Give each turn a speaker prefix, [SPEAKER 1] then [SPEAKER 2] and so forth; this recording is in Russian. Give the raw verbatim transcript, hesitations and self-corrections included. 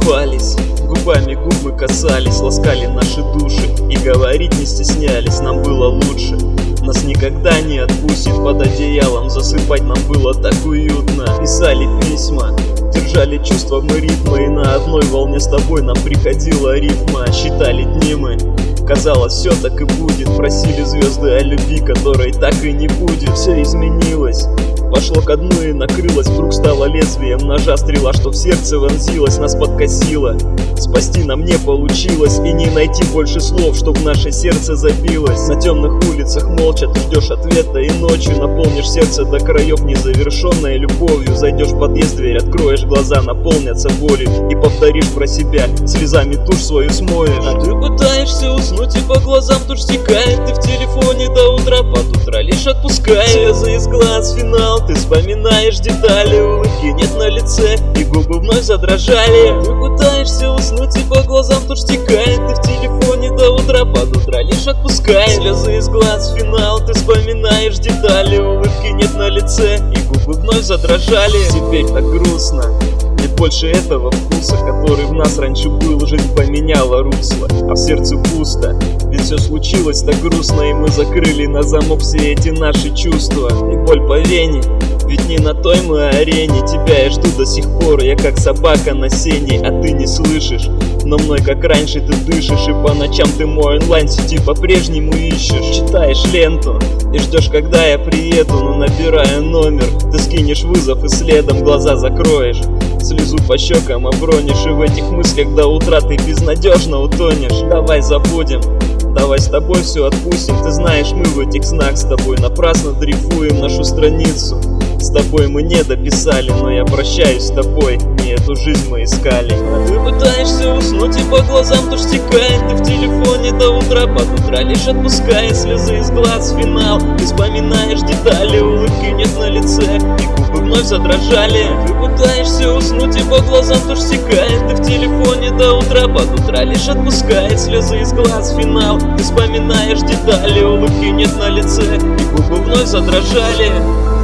[SPEAKER 1] целовались, губами губы касались, ласкали наши души и говорить не стеснялись, нам было лучше. Нас никогда не отпустит, под одеялом засыпать нам было так уютно. Писали письма, держали чувства мы ритма, и на одной волне с тобой нам приходила рифма. Считали дни мы, казалось, все так и будет. Просили звезды о любви, которой так и не будет. Все изменилось, пошло ко дну и накрылось. Вдруг стало лезвием ножа стрела, что в сердце вонзилась, нас подкосила. Спасти нам не получилось, и не найти больше слов, чтоб наше сердце забилось. На темных улицах молча ты ждешь ответа, и ночью наполнишь сердце до краев незавершенной любовью. Зайдешь в подъезд, дверь откроешь, глаза наполнятся болью, и повторишь про себя, слезами тушь свою смоешь. А ты пытаешься уснуть, и по глазам тушь стекает. Ты в телефоне до утра, под утро лишь отпускаешь. Слезы из глаз, финал, ты вспоминаешь детали. Улыбки нет на лице, и губы вновь задрожали. Ты пытаешься уснуть, и по глазам тушь стекает. Ты в телефоне до утра, под утро лишь отпускаешь. Слезы из глаз, финал, ты вспоминаешь детали. Улыбки нет на лице, и губы вновь задрожали. Теперь так грустно, нет больше этого вкуса, который в нас раньше был. Жизнь поменяла русло, а в сердце пусто. Ведь все случилось так грустно, и мы закрыли на замок все эти наши чувства. И боль по вене, ведь не на той мы арене. Тебя я жду до сих пор, я как собака на сене, а ты не слышишь. Но мной как раньше ты дышишь, и по ночам ты мой онлайн-сети по-прежнему ищешь. Читаешь ленту и ждешь, когда я приеду, но набираю номер, ты скинешь вызов и следом глаза закроешь. Слезу по щекам обронишь, и в этих мыслях до утра ты безнадежно утонешь. Давай забудем, давай с тобой все отпустим. Ты знаешь, мы в этих снах с тобой напрасно дрейфуем нашу страницу. С тобой мы не дописали, но я прощаюсь с тобой, не эту жизнь мы искали. А ты пытаешься уснуть, и по глазам тушь стекает. Ты в телефоне до утра, под утро лишь отпуская. Слезы из глаз, финал, ты вспоминаешь детали. Улыбки нет на лице, и губы вновь задрожали. Ты пытаешься уснуть, и по глазам тушь стекает. Ты в телефоне до утра, под утро лишь отпускает. Слезы из глаз, финал, ты вспоминаешь детали. Улыбки нет на лице, и губы вновь задрожали.